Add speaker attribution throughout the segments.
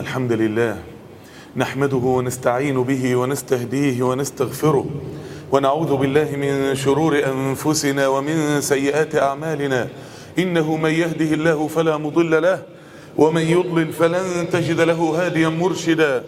Speaker 1: الحمد لله نحمده ونستعين به ونستهديه ونستغفره ونعوذ بالله من شرور أنفسنا ومن سيئات أعمالنا. إنه من يهده الله فلا مضل له ومن يضلل فلن تجد له هاديا مرشدا.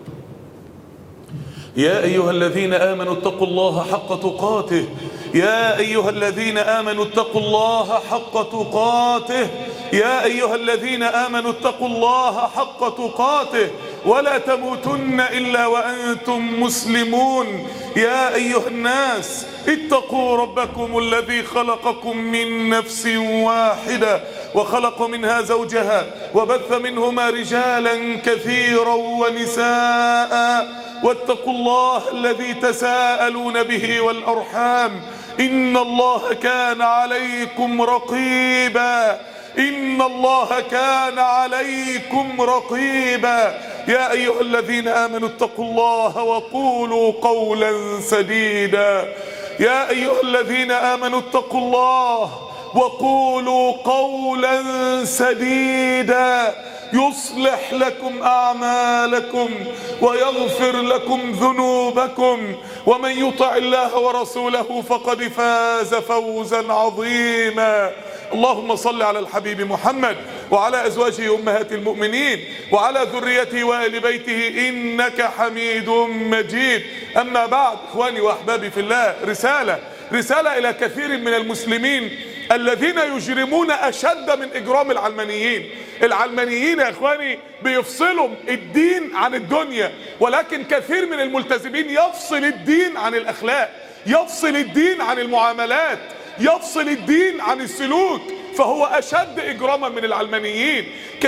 Speaker 1: يا أيها الذين آمنوا اتقوا الله حق تقاته يا أيها الذين آمنوا اتقوا الله حق تقاته يا أيها الذين آمنوا اتقوا الله حق تقاته ولا تموتن إلا وأنتم مسلمون. يا أيها الناس اتقوا ربكم الذي خلقكم من نفس واحدة وخلق منها زوجها وبث منهما رجالا كثيرا ونساء واتقوا الله الذي تساءلون به والأرحام إن الله كان عليكم رقيبا إن الله كان عليكم رقيبا. يا أيها الذين آمنوا اتقوا الله وقولوا قولا سديدا يا أيها الذين آمنوا اتقوا الله وقولوا قولا سديدا يصلح لكم أعمالكم ويغفر لكم ذنوبكم ومن يطع الله ورسوله فقد فاز فوزا عظيما. اللهم صل على الحبيب محمد وعلى أزواجه أمهات المؤمنين وعلى ذريته وآل بيته إنك حميد مجيد. أما بعد، إخواني وأحبابي في الله، رسالة إلى كثير من المسلمين الذين يجرمون أشد من إجرام العلمانيين. العلمانيين يا إخواني بيفصلوا الدين عن الدنيا، ولكن كثير من الملتزمين يفصل الدين عن الأخلاق، يفصل الدين عن المعاملات، يفصل الدين عن السلوك، فهو أشد إجراما من العلمانيين.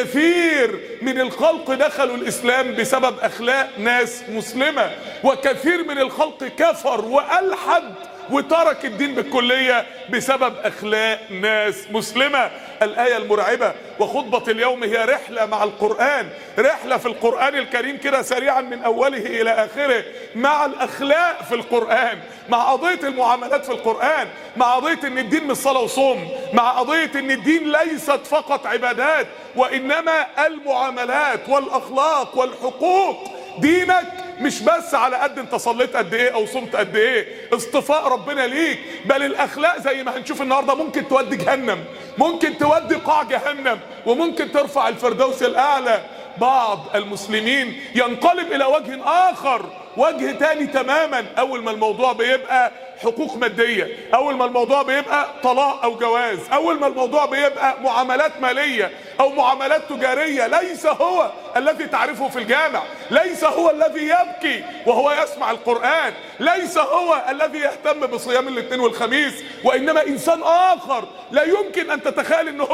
Speaker 1: كثير من الخلق دخلوا الإسلام بسبب أخلاق ناس مسلمة، وكثير من الخلق كفر وألحد وترك الدين بالكلية بسبب أخلاق ناس مسلمة. الآية المرعبة وخطبة اليوم هي رحلة مع القرآن، رحلة في القرآن الكريم كده سريعا من أوله إلى آخره، مع الأخلاق في القرآن، مع قضية المعاملات في القرآن، مع قضية إن الدين مش صلاة وصوم، مع قضية إن الدين ليست فقط عبادات وإنما المعاملات والأخلاق والحقوق. دينك مش بس على قد انت صليت قد ايه او صمت قد ايه، اصطفاء ربنا ليك، بل الاخلاق زي ما هنشوف النهارده ممكن تودي جهنم، ممكن تودي قاع جهنم، وممكن ترفع الفردوس الاعلى. بعض المسلمين ينقلب الى وجه اخر، وجه تاني تماما. اول ما الموضوع بيبقى حقوق مادية، اول ما الموضوع بيبقى طلاق او جواز، اول ما الموضوع بيبقى معاملات مالية او معاملات تجارية، ليس هو الذي تعرفه في الجامع، ليس هو الذي يبكي وهو يسمع القرآن، ليس هو الذي يهتم بصيام الاثنين والخميس، وانما انسان اخر لا يمكن ان تتخيل ان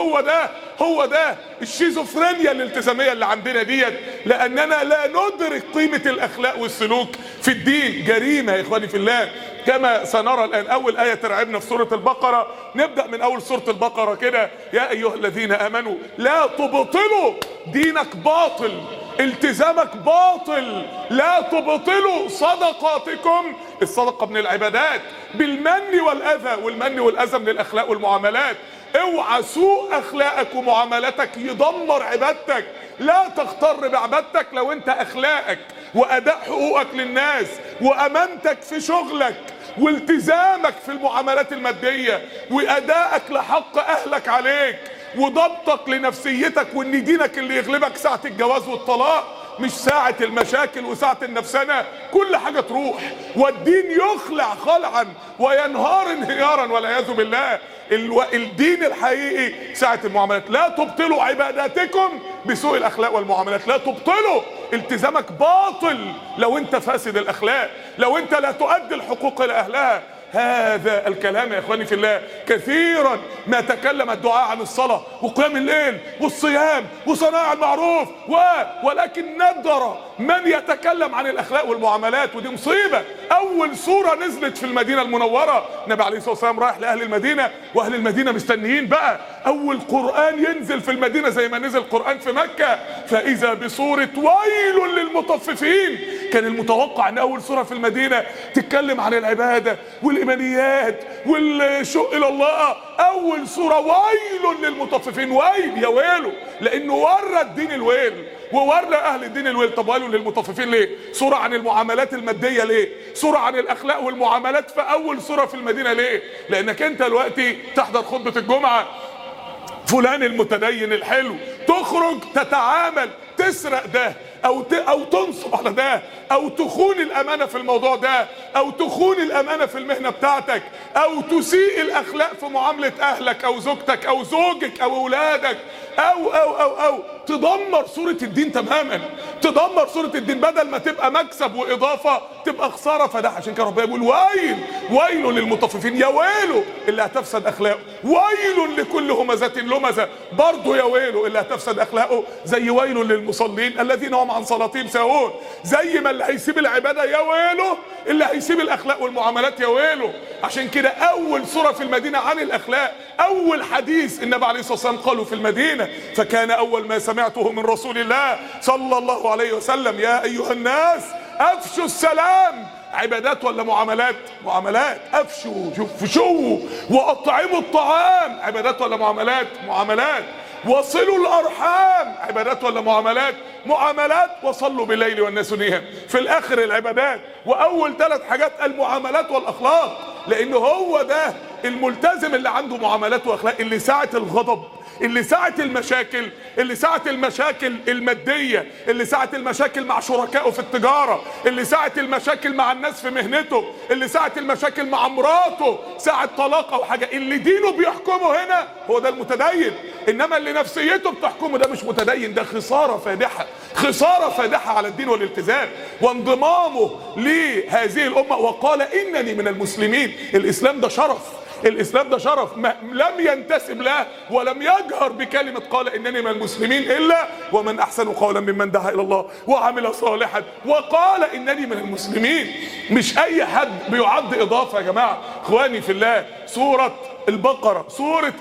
Speaker 1: هو ده الشيزوفرينيا الالتزامية اللي عندنا ديت، لاننا لا ندرك قيمة الاخلاق والسلوك في الدين. جريمة يا اخواني في الله، كما سنرى الآن. أول آية ترعبنا في سورة البقرة، نبدأ من أول سورة البقرة كده. يا أيها الذين آمنوا لا تبطلوا دينك باطل، التزامك باطل، لا تبطلوا صدقاتكم، الصدقة من العبادات، بالمن والأذى، والمن والأذى من الأخلاق والمعاملات. اوعى سوء أخلاقك ومعاملاتك يدمر عبادتك. لا تغتر بعبادتك لو انت أخلاقك وأداء حقوقك للناس وأمانتك في شغلك والتزامك في المعاملات المادية وأدائك لحق أهلك عليك وضبطك لنفسيتك، وإن دينك اللي يغلبك ساعة الجواز والطلاق مش ساعة المشاكل وساعة النفسنة، كل حاجة تروح والدين يخلع خلعا وينهار انهيارا والعياذ بالله. الدين الحقيقي ساعة المعاملات. لا تبطلوا عباداتكم بسوء الأخلاق والمعاملات، لا تبطلوا، التزامك باطل لو انت فاسد الأخلاق، لو انت لا تؤدي الحقوق لأهلها. هذا الكلام يا اخواني في الله كثيرا ما تكلم الدعاء عن الصلاة وقيام الليل والصيام وصناعة المعروف ولكن ندر من يتكلم عن الاخلاق والمعاملات، ودي مصيبة. اول سورة نزلت في المدينة المنورة، النبي عليه الصلاة والسلام رايح لاهل المدينة واهل المدينة مستنيين بقى اول قرآن ينزل في المدينة زي ما نزل قرآن في مكة، فاذا بسورة ويل للمطففين، كان المتوقع ان اول سورة في المدينة تتكلم عن العبادة والايمانيات والشوق الى الله. اول سورة ويل للمطففين، ويل يا ويله، لانه ورى الدين الويل وورى اهل الدين الويل. طب ويل للمطففين ليه؟ سورة عن المعاملات المادية ليه؟ سورة عن الاخلاق والمعاملات في اول سورة في المدينة ليه؟ لانك انت دلوقتي تحضر خطبة الجمعة، فلان المتدين الحلو، تخرج تتعامل تسرق ده او تنصب على ده، او تخون الامانه في الموضوع ده، او تخون الامانه في المهنه بتاعتك، او تسيء الاخلاق في معامله اهلك او زوجتك او زوجك او اولادك، او تدمر صوره الدين تماما، تدمر صوره الدين، بدل ما تبقى مكسب واضافه تبقى خساره. فده عشان كده ربنا بيقول ويل للمطففين، يا ويله اللي هتفسد اخلاقه، ويل لكل همزه لمزه، برضه يا ويله اللي هتفسد اخلاقه، زي ويل للمصلين الذين هم عن صلاتهم ساهون. زي ما اللي هيسيب العباده يا ويله، اللي هيسيب الاخلاق والمعاملات يا ويله. عشان كده اول سوره في المدينه عن الاخلاق، اول حديث النبي عليه الصلاه والسلام قاله في المدينه، فكان اول ما سمعته من رسول الله صلى الله عليه وسلم يا ايها الناس افشوا السلام. عبادات ولا معاملات؟ معاملات. افشوا واطعموا الطعام. عبادات ولا معاملات؟ معاملات. وصلوا الارحام. عبادات ولا معاملات؟ معاملات. وصلوا بالليل والناس نيام. في الاخر العبادات، واول 3 حاجات المعاملات والاخلاق، لان هو ده الملتزم اللي عنده معاملات واخلاق، اللي ساعة الغضب، اللي ساعة المشاكل، اللي ساعة المشاكل المادية، اللي ساعة المشاكل مع شركائه في التجارة، اللي ساعة المشاكل مع الناس في مهنته، اللي ساعة المشاكل مع مراته، ساعة طلاق او حاجة، اللي دينه بيحكمه هنا هو ده المتدين. انما اللي نفسيته بتحكمه ده مش متدين، ده خسارة فادحة، خسارة فادحة على الدين والالتزام وانضمامه لهذه الامة. وقال انني من المسلمين. الاسلام ده شرف، الاسلام ده شرف، لم ينتسب له ولم يجهر بكلمة قال انني من المسلمين الا ومن احسن قولا ممن دعا الى الله وعمل صالحا وقال انني من المسلمين. مش اي حد بيعد اضافة يا جماعة اخواني في الله. سورة البقرة، سورة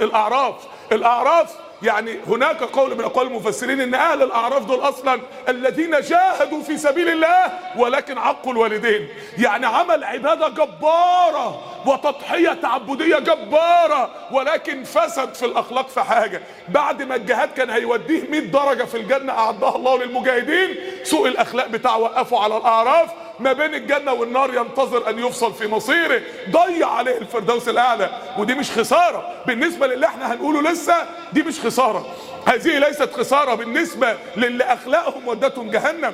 Speaker 1: الاعراف يعني هناك قول من اقوال المفسرين ان اهل الاعراف دول اصلا الذين جاهدوا في سبيل الله ولكن عقوا الوالدين، يعني عمل عبادة جبارة وتضحية تعبدية جبارة، ولكن فسد في الاخلاق في حاجة. بعد ما الجهاد كان هيوديه 100 درجة في الجنة اعدها الله للمجاهدين، سوء الاخلاق بتاعه وقفوا على الاعراف ما بين الجنة والنار، ينتظر ان يفصل في مصيره، ضيع عليه الفردوس الاعلى. ودي مش خسارة بالنسبة للي احنا هنقوله لسه، دي مش خسارة، هذه ليست خسارة بالنسبة للي اخلاقهم ودتهم جهنم.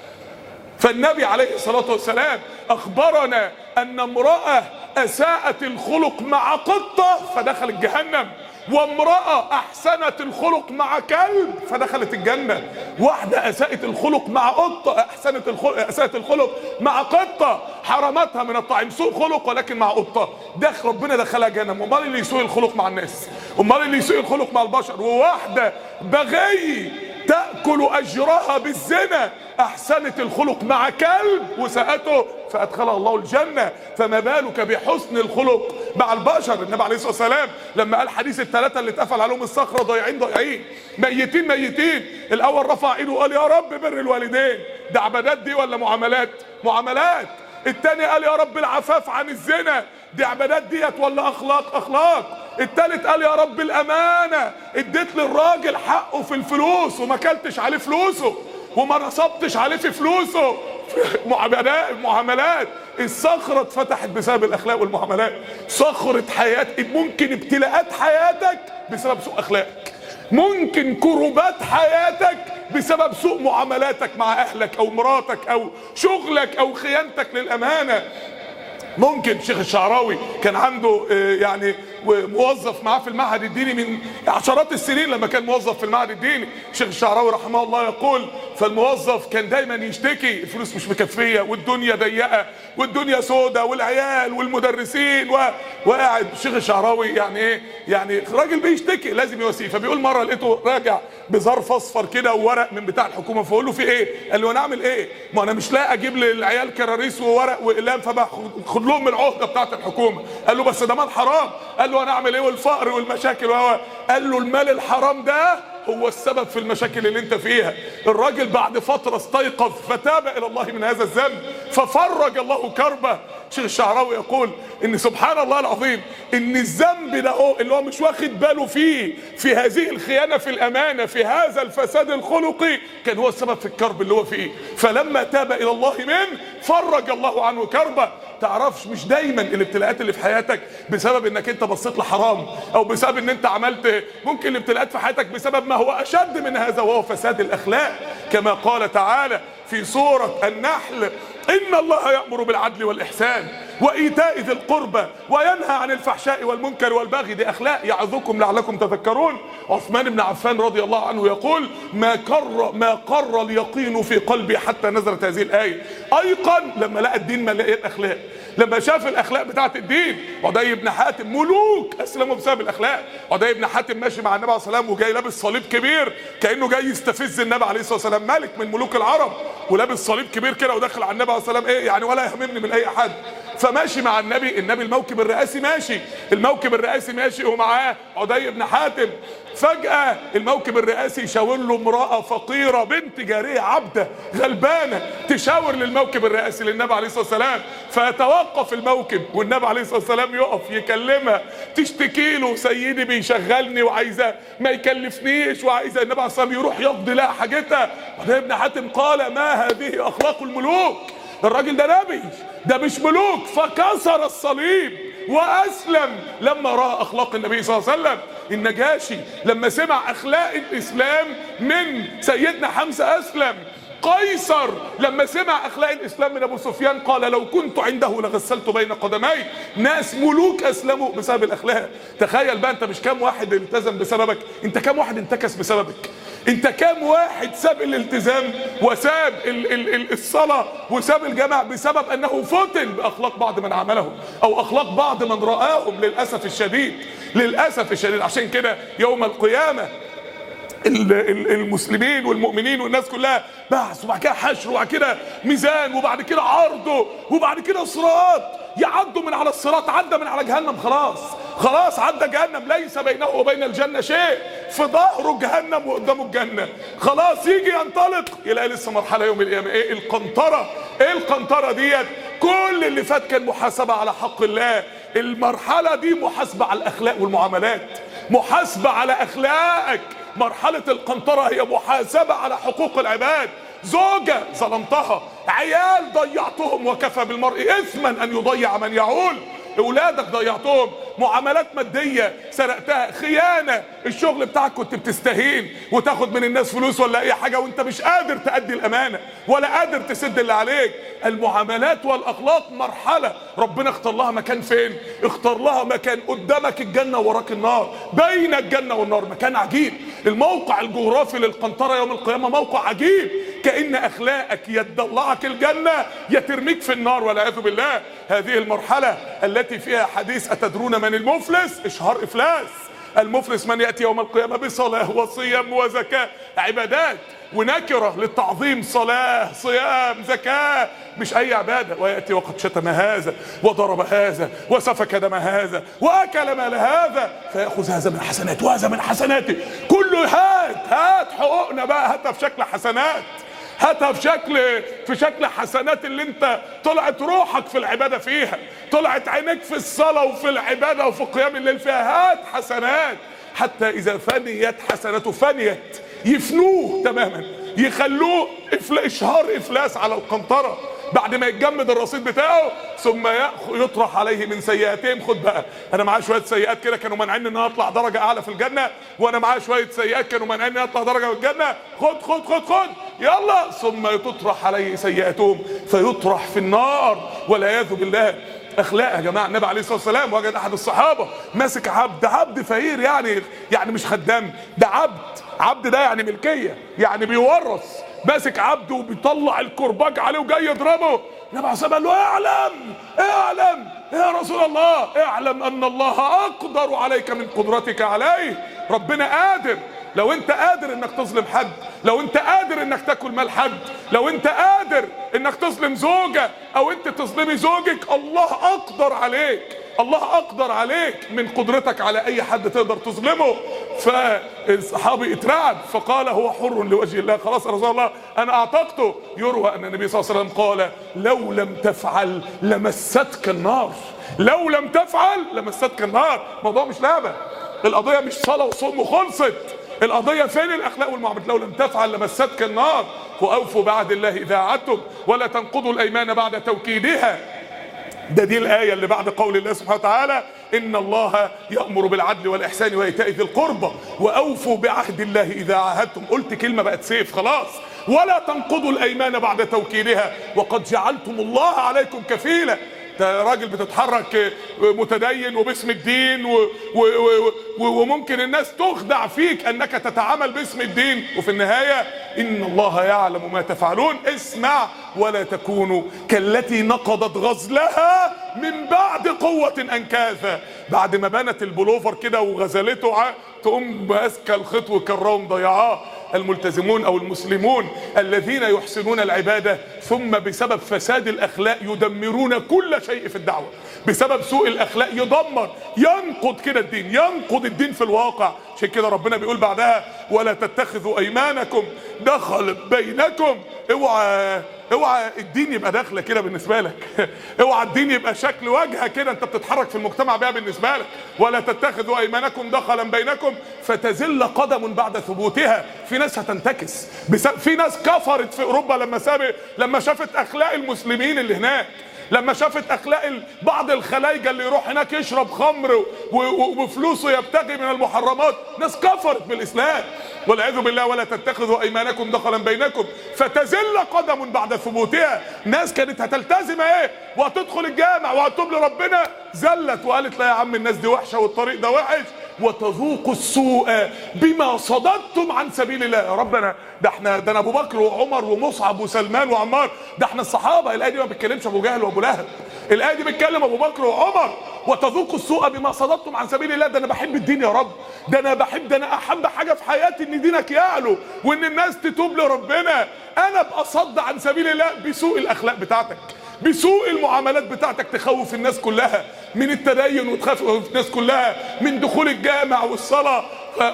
Speaker 1: فالنبي عليه الصلاة والسلام اخبرنا ان امرأة اساءت الخلق مع قطة فدخلت جهنم، وامرأة احسنت الخلق مع كلب فدخلت الجنة. واحدة اساءت الخلق مع قطة، اساءت الخلق مع قطة، حرمتها من الطعام، سوء خلق ولكن مع قطة، ربنا دخلها جهنم. امال اللي يسوء الخلق مع الناس؟ امال اللي يسوء الخلق مع البشر؟ وواحدة بغي تأكل اجرها بالزنا، احسنت الخلق مع كلب وساءته فادخلها الله الجنة. فما بالك بحسن الخلق مع البشر؟ النبي عليه الصلاة والسلام لما قال حديث ال3 اللي اتقفل عليهم الصخرة ضايعين ميتين، الاول رفع ايده وقال يا رب بر الوالدين، ده عبادات دي ولا معاملات؟ معاملات. التاني قال يا رب العفاف عن الزنا، دي عبادات ديت ولا اخلاق؟ التالت قال يا رب الامانة، اديت للراجل حقه في الفلوس وما كلتش عليه فلوسه وما نصبتش عليه في فلوسه. معاملات. الصخرة اتفتحت بسبب الاخلاق والمعاملات. صخرة حياتك، ممكن ابتلاءات حياتك بسبب سوء اخلاقك، ممكن كروبات حياتك بسبب سوء معاملاتك مع اهلك او مراتك او شغلك او خيانتك للامانة. ممكن شيخ الشعراوي كان عنده يعني موظف معاه في المعهد الديني من عشرات السنين، لما كان موظف في المعهد الديني شيخ الشعراوي رحمه الله يقول، فالموظف كان دايما يشتكي الفلوس مش مكفيه والدنيا ضيقه والدنيا سودة والعيال والمدرسين وقاعد شيخ الشعراوي يعني ايه، يعني راجل بيشتكي لازم يواسيه. فبيقول مره لقيته راجع بظرف اصفر كده وورق من بتاع الحكومه، فقول له في ايه؟ قال له انا اعمل ايه؟ ما انا مش لاقي اجيب للعيال كراريس وورق واقلام، فباخد لهم العهده بتاعت الحكومه. قال له بس ده مال حرام. قال له انا اعمل ايه والفقر والمشاكل قال له المال الحرام ده هو السبب في المشاكل اللي انت فيها. الراجل بعد فترة استيقظ فتاب الى الله من هذا الذنب ففرج الله كربه. الشيخ الشعراوي يقول ان سبحان الله العظيم ان الذنب ده اللي هو مش واخد باله فيه، في هذه الخيانة في الامانة، في هذا الفساد الخلقي، كان هو السبب في الكرب اللي هو فيه. فلما تاب الى الله منه فرج الله عنه كربه. تعرفش مش دايما الابتلاءات اللي في حياتك بسبب انك انت بصيت لحرام او بسبب ان انت عملت، ممكن الابتلاءات في حياتك بسبب ما هو اشد من هذا وهو فساد الاخلاق. كما قال تعالى في سورة النحل: إن الله يأمر بالعدل والإحسان وإيتاء ذي القربى وينهى عن الفحشاء والمنكر والبغي. دي أخلاق يعظكم لعلكم تذكرون. عثمان بن عفان رضي الله عنه يقول: ما قر اليقين في قلبي حتى نزلت هذه الآية. أيقن لما لقى الدين مليان أخلاق، لما شاف الأخلاق بتاعت الدين. عدي بن حاتم ملوك أسلموا بسبب الأخلاق. عدي بن حاتم ماشي مع النبي عليه الصلاة والسلام وجاي لابس صليب كبير كأنه جاي يستفز النبي عليه الصلاة والسلام، ملك من ملوك العرب ولابس صليب كبير كده وداخل على النبي عليه الصلاة والسلام ايه يعني ولا يهمني من اي حد. فماشي مع النبي الموكب الرئاسي ماشي ومعاه عدي بن حاتم. فجأة الموكب الرئاسي يشاور له امرأة فقيرة بنت جارية عبدة غلبانة تشاور للموكب الرئاسي للنبي عليه الصلاة والسلام. فيتوقف الموكب والنبي عليه الصلاة والسلام يقف يكلمها، تشتكي له: سيدي بيشغلني وعايزة ما يكلفنيش وعايزة. النبي عليه الصلاة والسلام يروح يقضي لها حاجتها. عدي بن حاتم قال: ما هذه أخلاق الملوك؟ الراجل ده نبي، ده مش ملوك. فكسر الصليب وأسلم لما رأى أخلاق النبي صلى الله عليه وسلم. النجاشي لما سمع أخلاق الإسلام من سيدنا حمزة أسلم. قيصر لما سمع أخلاق الإسلام من أبو سفيان قال: لو كنت عنده لغسلت بين قدمي. ناس ملوك أسلموا بسبب الأخلاق. تخيل بقى أنت مش كام واحد التزم بسببك، أنت كام واحد انتكس بسببك، انت كام واحد ساب الالتزام وساب الصلاة وساب الجامع بسبب انه فتن باخلاق بعض من عملهم او اخلاق بعض من رآهم. للأسف الشديد عشان كده يوم القيامة المسلمين والمؤمنين والناس كلها بحث، وبعد كده حشر، وبعد كده ميزان، وبعد كده عرضه، وبعد كده صراط. يعدوا من على الصراط، عدى من على جهنم، خلاص عدى جهنم، ليس بينه وبين الجنة شيء، في ظهره جهنم وقدامه الجنة. خلاص يجي ينطلق يلاقي لسه مرحلة يوم القيامة. ايه القنطرة ديت؟ كل اللي فات كان محاسبة على حق الله. المرحلة دي محاسبة على الاخلاق والمعاملات، محاسبة على اخلاقك. مرحلة القنطرة هي محاسبة على حقوق العباد. زوجة ظلمتها، عيال ضيعتهم، وكفى بالمرء إثما أن يضيع من يعول. اولادك ضيعتهم، معاملات مادية سرقتها، خيانة، الشغل بتاعك كنت بتستهين وتاخد من الناس فلوس ولا اي حاجة وانت مش قادر تأدي الامانة ولا قادر تسد اللي عليك. المعاملات والاخلاق مرحلة ربنا اختار لها مكان. فين؟ اختار لها مكان قدامك الجنة ووراك النار، بين الجنة والنار، مكان عجيب. الموقع الجغرافي للقنطرة يوم القيامة موقع عجيب، كأن اخلاقك يتطلعك الجنة يترميك في النار والعياذ بالله. هذه المرحلة التي فيها حديث: أتدرون من المفلس؟ إشهار إفلاس. المفلس من يأتي يوم القيامة بصلاة وصيام وزكاة، عبادات ونكرة للتعظيم، صلاة صيام زكاة، مش أي عبادة. ويأتي وقد شتم هذا وضرب هذا وسفك دم هذا وأكل مال هذا فيأخذ هذا من حسناته وهذا من حسناته. كله هات حقوقنا بقى، هاتها في شكل حسنات، هاتها في شكل حسنات اللي انت طلعت روحك في العبادة فيها، طلعت عينك في الصلاة وفي العبادة وفي قيام الليل فيها. هات حسنات حتى إذا فنيت حسناته فنيت، يفنوه تماما، يخلوه إشهار إفلاس على القنطرة. بعد ما يتجمد الرصيد بتاعه ثم يطرح عليه من سيئاتهم. خد بقى، انا معايا شويه سيئات كده كانوا مانعين ان انا اطلع درجه اعلى في الجنه، وانا معايا شويه سيئات كانوا مانعين ان انا اطلع درجه في الجنه. خد يلا. ثم تطرح عليه سيئاتهم فيطرح في النار والعياذ بالله. اخلاق يا جماعه. النبي عليه الصلاه والسلام وجد احد الصحابه ماسك عبد فقير، يعني مش خدام، ده عبد ده يعني ملكيه، يعني بيورث، ماسك عبده وبيطلع الكرباج عليه وجاي يضربه. النبي عليه الصلاه والسلام قال له: اعلم يا رسول الله، اعلم ان الله اقدر عليك من قدرتك عليه. ربنا قادر. لو انت قادر انك تظلم حد، لو انت قادر انك تاكل مال حد، لو انت قادر انك تظلم زوجة او انت تظلمي زوجك، الله اقدر عليك من قدرتك على اي حد تقدر تظلمه. فالصحابي اترعب فقال هو حر لوجه الله، خلاص يا رسول الله انا اعتقته. يروى ان النبي صلى الله عليه وسلم قال لو لم تفعل لمستك النار، لو لم تفعل لمستك النار. الموضوع مش لعبه، القضيه مش صلاه وصوم وخلصت، القضيه فين الاخلاق والمعاملات. لو لم تفعل لمستك النار. واوفوا بعهد الله اذا عهدتم ولا تنقضوا الايمان بعد توكيدها. دي الآية اللي بعد قول الله سبحانه وتعالى إن الله يأمر بالعدل والإحسان وإيتاء ذي القربى وأوفوا بعهد الله إذا عاهدتم. قلت كلمة بقت سيف خلاص. ولا تنقضوا الأيمان بعد توكيدها وقد جعلتم الله عليكم كفيلا. ده راجل بتتحرك متدين وباسم الدين وممكن الناس تخدع فيك انك تتعامل باسم الدين، وفي النهاية ان الله يعلم ما تفعلون. اسمع ولا تكونوا كالتي نقضت غزلها من بعد قوة انكاثا. بعد ما بنت البلوفر كده وغزلته تقوم ماسكه الخيط وكراه مضيعاه. الملتزمون او المسلمون الذين يحسنون العبادة ثم بسبب فساد الاخلاق يدمرون كل شيء في الدعوة. بسبب سوء الاخلاق يدمر، ينقض كده الدين، ينقض الدين في الواقع. عشان كده ربنا بيقول بعدها ولا تتخذوا ايمانكم دخل بينكم. اوعى الدين يبقى داخله كده بالنسبه لك، اوعى الدين يبقى شكل واجهه كده انت بتتحرك في المجتمع بيها بالنسبه لك. ولا تتخذوا ايمانكم دخلا بينكم فتزل قدم بعد ثبوتها. في ناس هتنتكس، في ناس كفرت في اوروبا لما شافت اخلاق المسلمين اللي هناك، لما شافت اخلاق بعض الخلايجه اللي يروح هناك يشرب خمر وبفلوسه يبتغي من المحرمات. ناس كفرت بالاسلام والعياذ بالله. ولا تتخذوا ايمانكم دخلا بينكم فتزل قدم بعد ثبوتها. ناس كانت هتلتزم وهتدخل الجامع وهتوب لربنا، زلت وقالت لا يا عم الناس دي وحشه والطريق ده وحش. وتذوقوا السوء بما صددتم عن سبيل الله. يا ربنا ده انا ابو بكر وعمر ومصعب وسلمان وعمار، ده احنا الصحابه. الايه دي ما بتكلمش ابو جهل وابو لهب، الايه دي بتكلم ابو بكر وعمر. وتذوقوا السوء بما صددتم عن سبيل الله. ده انا بحب الدين يا رب، ده انا احب حاجه في حياتي ان دينك يعلو وان الناس تتوب لربنا. انا ابقى صد عن سبيل الله بسوء الاخلاق بتاعتك، بسوء المعاملات بتاعتك، تخوف الناس كلها من التدين وتخوف الناس كلها من دخول الجامع والصلاة.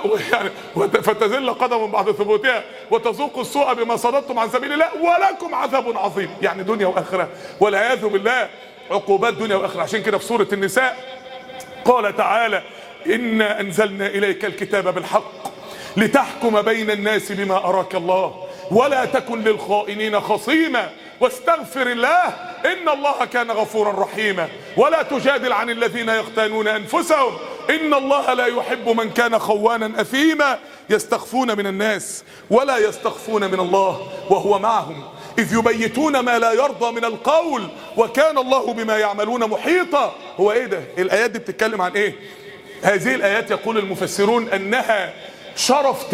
Speaker 1: فتزل قدم بعد ثبوتها وتذوقوا السوء بما صددتم عن سبيل الله ولكم عذاب عظيم. يعني دنيا واخره والعياذ بالله، عقوبات دنيا واخره. عشان كده في سورة النساء قال تعالى إنا أنزلنا إليك الكتاب بالحق لتحكم بين الناس بما أراك الله ولا تكن للخائنين خصيما واستغفر الله إن الله كان غفورا رحيما. ولا تجادل عن الذين يختانون أنفسهم إن الله لا يحب من كان خوانا أثيما. يستخفون من الناس ولا يستخفون من الله وهو معهم إذ يبيتون ما لا يرضى من القول وكان الله بما يعملون محيطا. هو إيه ده؟ الآيات دي بتتكلم عن إيه؟ هذه الآيات يقول المفسرون أنها شرف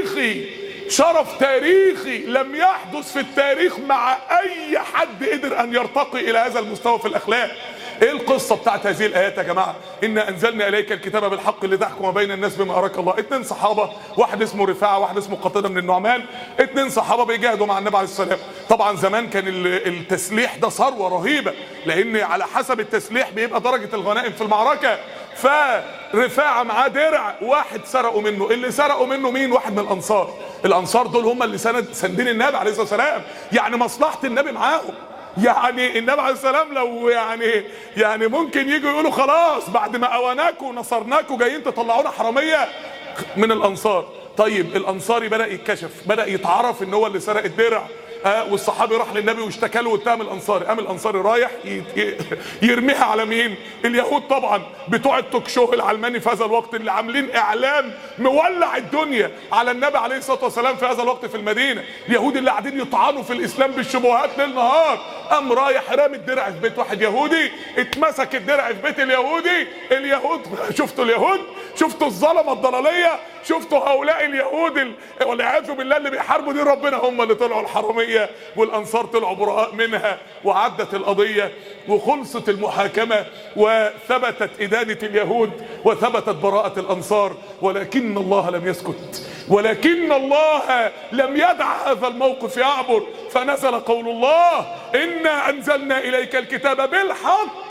Speaker 1: تاريخي لم يحدث في التاريخ مع أي حد قدر أن يرتقي إلى هذا المستوى في الأخلاق. ايه القصة بتاعت هذه الآيات يا جماعة؟ إنا أنزلنا إليك الكتاب بالحق لتحكم بين الناس بما أراك الله. 2 صحابة، واحد اسمه رفاعة واحد اسمه قتادة من النعمان، 2 صحابة بيجاهدوا مع النبي عليه السلام. طبعا زمان كان التسليح ده ثروة رهيبة، لأن على حسب التسليح بيبقى درجة الغنائم في المعركة. فرفاعة معاه درع واحد سرقوا منه، اللي سرقوا منه مين؟ واحد من الأنصار. الأنصار دول هم اللي سندين النبي عليه الصلاة والسلام، يعني مصلحة النبي معاهم. يعني النبي عليه السلام لو يعني ممكن يجوا يقولوا خلاص بعد ما اواناكوا ونصرناكوا جايين تطلعونا حراميه من الانصار. طيب الانصاري بدأ يتكشف، بدأ يتعرف ان هو اللي سرق الدرع. والصحابي راح للنبي واشتكى له واتهم الانصاري. قام الانصاري رايح يرميها على مين؟ اليهود طبعا، بتوع التوك شو العلماني في هذا الوقت اللي عاملين اعلام مولع الدنيا على النبي عليه الصلاه والسلام في هذا الوقت في المدينه. اليهود اللي قاعدين يطعنوا في الاسلام بالشبهات ليل نهار. قام رايح رامي الدرع في بيت واحد يهودي، اتمسك الدرع في بيت اليهودي. اليهود شفتوا اليهود؟ شفتوا الظلمه الضلاليه؟ شفتوا هؤلاء اليهود والعياذ بالله اللي بيحاربوا دين ربنا هم اللي طلعوا الحراميه والانصار طلعوا براء منها. وعدت القضيه وخلصت المحاكمه وثبتت ادانه اليهود وثبتت براءه الانصار. ولكن الله لم يسكت، ولكن الله لم يدع هذا الموقف يعبر، فنزل قول الله إنا أنزلنا إليك الكتاب بالحق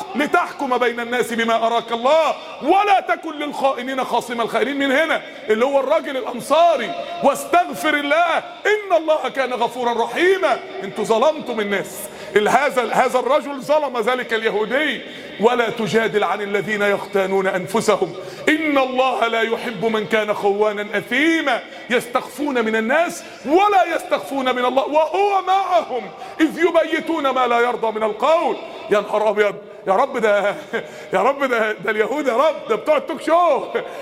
Speaker 1: لتحكم بين الناس بما أراك الله ولا تكن للخائنين خاصم. الخائنين من هنا اللي هو الراجل الأنصاري. واستغفر الله إن الله كان غفورا رحيما. انتوا ظلمتم الناس. هذا الرجل ظلم ذلك اليهودي. ولا تجادل عن الذين يختانون أنفسهم إن الله لا يحب من كان خوانا أثيما. يستخفون من الناس ولا يستخفون من الله وهو معهم إذ يبيتون ما لا يرضى من القول. يا نهار أبيض. يا رب ده اليهود يا رب ده بتوع التوك شو.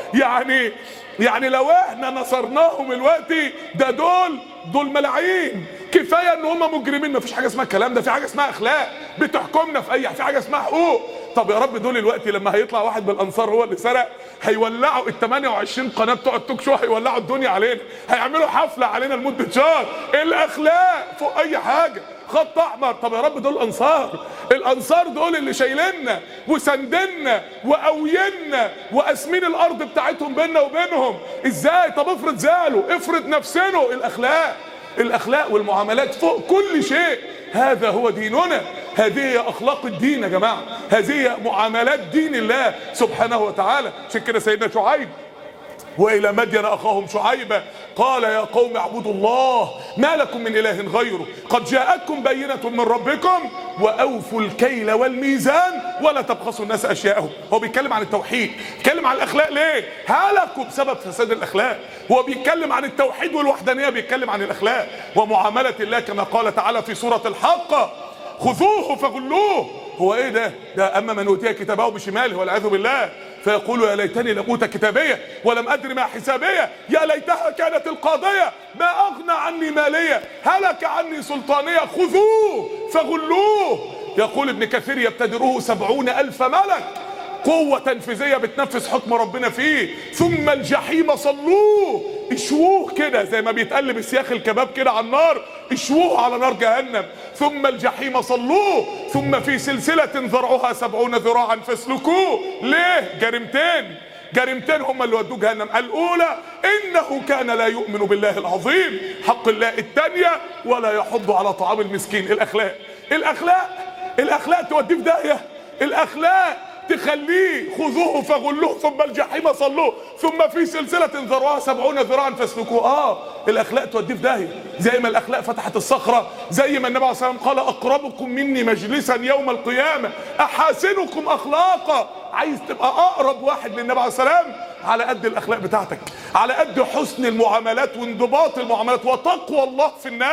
Speaker 1: يعني لو احنا نصرناهم دلوقتي ده دول ملاعين. كفايه ان هم مجرمين. مفيش حاجه اسمها الكلام ده. في حاجه اسمها اخلاق بتحكمنا في حاجه اسمها حقوق. طب يا رب دول دلوقتي لما هيطلع واحد من الانصار هو اللي سرق هيولعوا ال 28 قناه بتوع التوك شو. هيولعوا الدنيا علينا. هيعملوا حفله علينا لمده شهر. الاخلاق فوق اي حاجه. خط احمر. طب يا رب دول الانصار دول اللي شايليننا وسندنا وقوينا وقاسمين الارض بتاعتهم بيننا وبينهم. ازاي؟ طب افرض زعلوا افرض نفسنا. الاخلاق والمعاملات فوق كل شيء. هذا هو ديننا. هذه هي اخلاق الدين يا جماعه. هذه هي معاملات دين الله سبحانه وتعالى. عشان كده سيدنا شعيب وإلى مدين أخاهم شعيبا قال يا قوم اعبدوا الله ما لكم من إله غيره قد جاءتكم بينة من ربكم وأوفوا الكيل والميزان ولا تبخسوا الناس أشياءهم. هو بيتكلم عن التوحيد. بيتكلم عن الأخلاق ليه؟ هلكوا بسبب فساد الأخلاق. هو بيتكلم عن التوحيد والوحدانية. بيتكلم عن الأخلاق ومعاملة الله كما قال تعالى في سورة الحاقة خذوه فغلوه. هو ايه ده اما من اوتي كتابه بشماله والعياذ بالله فيقول يا ليتني لم اوت كتابيه ولم ادر ما حسابيه يا ليتها كانت القاضيه ما اغنى عني ماليه هلك عني سلطانيه خذوه فغلوه. يقول ابن كثير يبتدره 70,000 ملك قوة تنفيذية بتنفذ حكم ربنا فيه. ثم الجحيم صلوه. اشووه كده زي ما بيتقلب السياخ الكباب كده على النار. اشووه على نار جهنم. ثم الجحيم صلوه ثم في سلسلة ذرعها 70 ذراعا فاسلكوه. ليه؟ جريمتين هم اللي ودوه جهنم. الاولى انه كان لا يؤمن بالله العظيم حق الله. الثانية ولا يحض على طعام المسكين. الاخلاق توديه في داهية. الاخلاق تخليه خذوه فغلوه ثم الجحيم صلوه ثم في سلسلة ذرعها 70 ذراعا فاسلكوه. الاخلاق توديه في داهية. زي ما الاخلاق فتحت الصخرة. زي ما النبي عليه الصلاة والسلام قال اقربكم مني مجلسا يوم القيامة احاسنكم اخلاقا. عايز تبقى اقرب واحد للنبي عليه الصلاة والسلام على قد الاخلاق بتاعتك. على قد حسن المعاملات وانضباط المعاملات وتقوى الله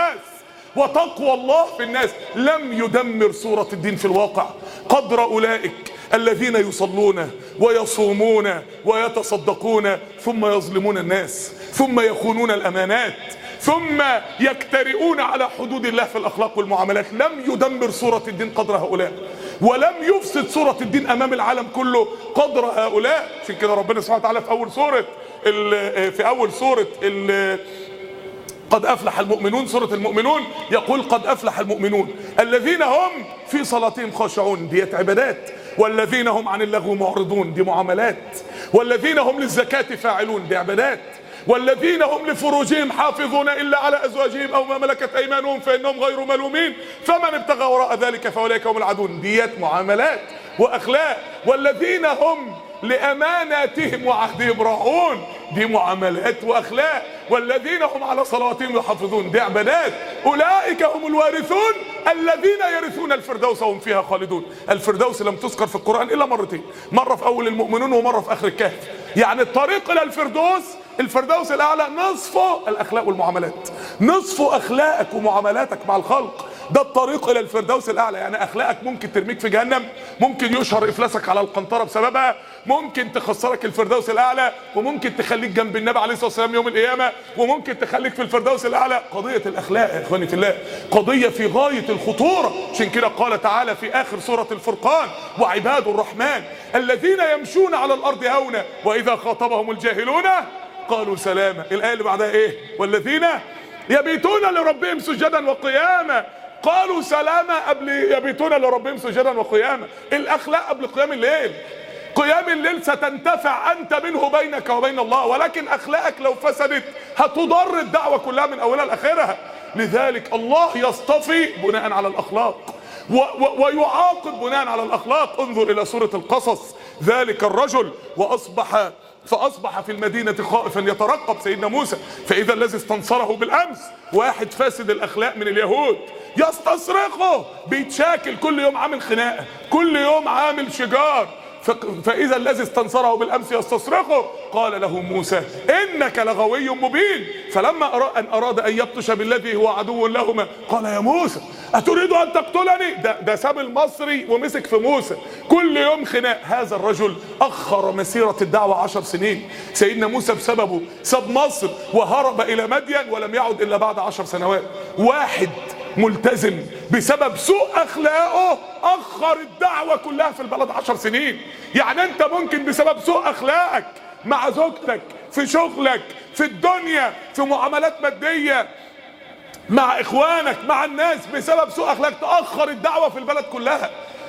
Speaker 1: في الناس. لم يدمر صورة الدين في الواقع قدر أولئك الذين يصلون ويصومون ويتصدقون ثم يظلمون الناس ثم يخونون الأمانات ثم يكترئون على حدود الله في الأخلاق والمعاملات. لم يدمر صورة الدين قدر هؤلاء ولم يفسد صورة الدين أمام العالم كله قدر هؤلاء. عشان كده ربنا سبحانه وتعالى في أول سورة قد أفلح المؤمنون سورة المؤمنون يقول قد أفلح المؤمنون الذين هم في صلاتهم خاشعون. ديت عبادات. والذين هم عن اللغو معرضون. دي معاملات. والذين هم للزكاة فاعلون. دي عبادات. والذين هم لفروجهم حافظون إلا على أزواجهم أو ما ملكت أيمانهم فإنهم غير ملومين فمن ابتغى وراء ذلك فأولئك هم العادون. ديت معاملات وأخلاق. والذين هم لأماناتهم وعهدهم راعون. دي معاملات وأخلاق. والذين هم على صلواتهم يحافظون. دي عبادات. أولئك هم الوارثون الذين يرثون الفردوس وهم فيها خالدون. الفردوس لم تذكر في القرآن إلا مرتين. مرة في أول المؤمنون ومرة في آخر الكهف. يعني الطريق إلى الفردوس الأعلى نصفه الأخلاق والمعاملات. نصفه أخلاقك ومعاملاتك مع الخلق. ده الطريق الى الفردوس الاعلى. يعني اخلاقك ممكن ترميك في جهنم. ممكن يشهر افلاسك على القنطره بسببها. ممكن تخسرك الفردوس الاعلى. وممكن تخليك جنب النبي عليه الصلاه والسلام يوم القيامه. وممكن تخليك في الفردوس الاعلى. قضيه الاخلاق يا اخواني في الله قضيه في غايه الخطوره. عشان كده قال تعالى في اخر سوره الفرقان وعباد الرحمن الذين يمشون على الارض هونا واذا خاطبهم الجاهلون قالوا سلاما. الايه اللي بعدها ايه؟ والذين يبيتون لربهم سجدا وقياما قالوا سلاما. قبل يبيتون لربهم سجدا وقياما. الاخلاق قبل قيام الليل. قيام الليل ستنتفع انت منه بينك وبين الله. ولكن اخلاقك لو فسدت هتضر الدعوه كلها من اولها لاخرها. لذلك الله يصطفي بناء على الاخلاق. ويعاقب بناء على الاخلاق. انظر الى سورة القصص، ذلك الرجل فاصبح في المدينة خائفا يترقب سيدنا موسى، فاذا الذي استنصره بالامس واحد فاسد الاخلاق من اليهود يستصرخه، بيتشاكل كل يوم، عامل خناقة كل يوم، عامل شجار. فإذا الذي استنصره بالأمس يستصرخه قال له موسى إنك لغوي مبين. فلما أن أراد أن يبطش بالذي هو عدو لهما قال يا موسى أتريد أن تقتلني؟ ده ساب المصري ومسك في موسى، كل يوم خناق. هذا الرجل أخر مسيرة الدعوة 10 سنين. سيدنا موسى بسببه ساب مصر وهرب إلى مدين ولم يعد إلا بعد 10 سنوات. واحد ملتزم بسبب سوء اخلاقه اخر الدعوة كلها في البلد 10 سنين. يعني انت ممكن بسبب سوء اخلاقك مع زوجتك، في شغلك، في الدنيا، في معاملات مادية، مع اخوانك، مع الناس، بسبب سوء اخلاقك تأخر الدعوة في البلد كلها.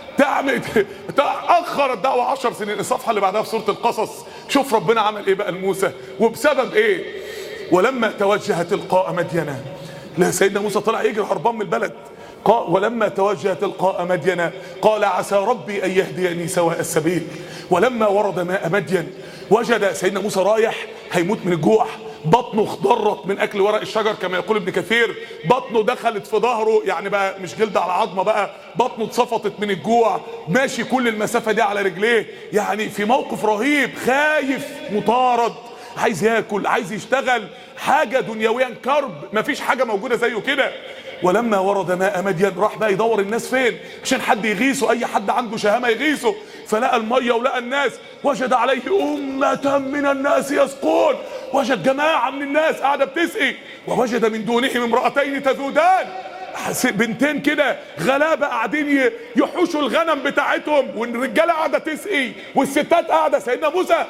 Speaker 1: تأخر الدعوة 10 سنين. الصفحة اللي بعدها في سورة القصص، شوف ربنا عمل ايه بقى لموسى وبسبب ايه. ولما توجه تلقاء مدين، لا سيدنا موسى طلع يجري هربان من البلد. ولما توجه تلقاء مدين قال عسى ربي ان يهديني سواء السبيل. ولما ورد ماء مدين وجد سيدنا موسى رايح هيموت من الجوع، بطنه اخضرت من اكل ورق الشجر كما يقول ابن كثير، بطنه دخلت في ظهره، يعني بقى مش جلد على عظمه، بقى بطنه اتصفطت من الجوع، ماشي كل المسافه دي على رجليه، يعني في موقف رهيب، خايف، مطارد، عايز ياكل، عايز يشتغل، حاجه دنيويا كرب، مفيش حاجه موجوده زيه كده. ولما ورد ماء مدين راح بقى يدور الناس فين عشان حد يغيثه، اي حد عنده شهامه يغيثه، فلقى الميه ولقى الناس، وجد عليه امه من الناس يسقون، وجد جماعه من الناس قاعده بتسقي، ووجد من دونهم امراتين تذودان، بنتين كده غلابه قاعدين يحوشوا الغنم بتاعتهم، والرجاله قاعده تسقي والستات قاعده. سيدنا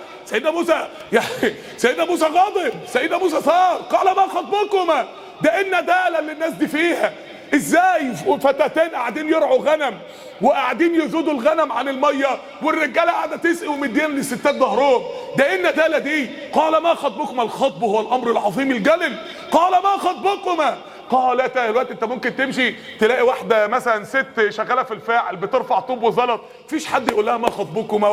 Speaker 1: موسى غاضب، سيدنا موسى صار قال ما خطبكما؟ ده ان دالة اللي الناس دي فيها، ازاي فتاتين قاعدين يرعوا غنم وقاعدين يزودوا الغنم عن الميه والرجاله قاعده تسقي ومدين للستات ظهرهم؟ ده ان دالة دي. قال ما خطبكما؟ الخطب هو الامر العظيم الجلل. قال ما خطبكما؟ قالتا. دلوقتي انت ممكن تمشي تلاقي واحده مثلا ست شغاله في الفاعل بترفع طوب وزلط، مفيش حد يقول لها ما خطبكما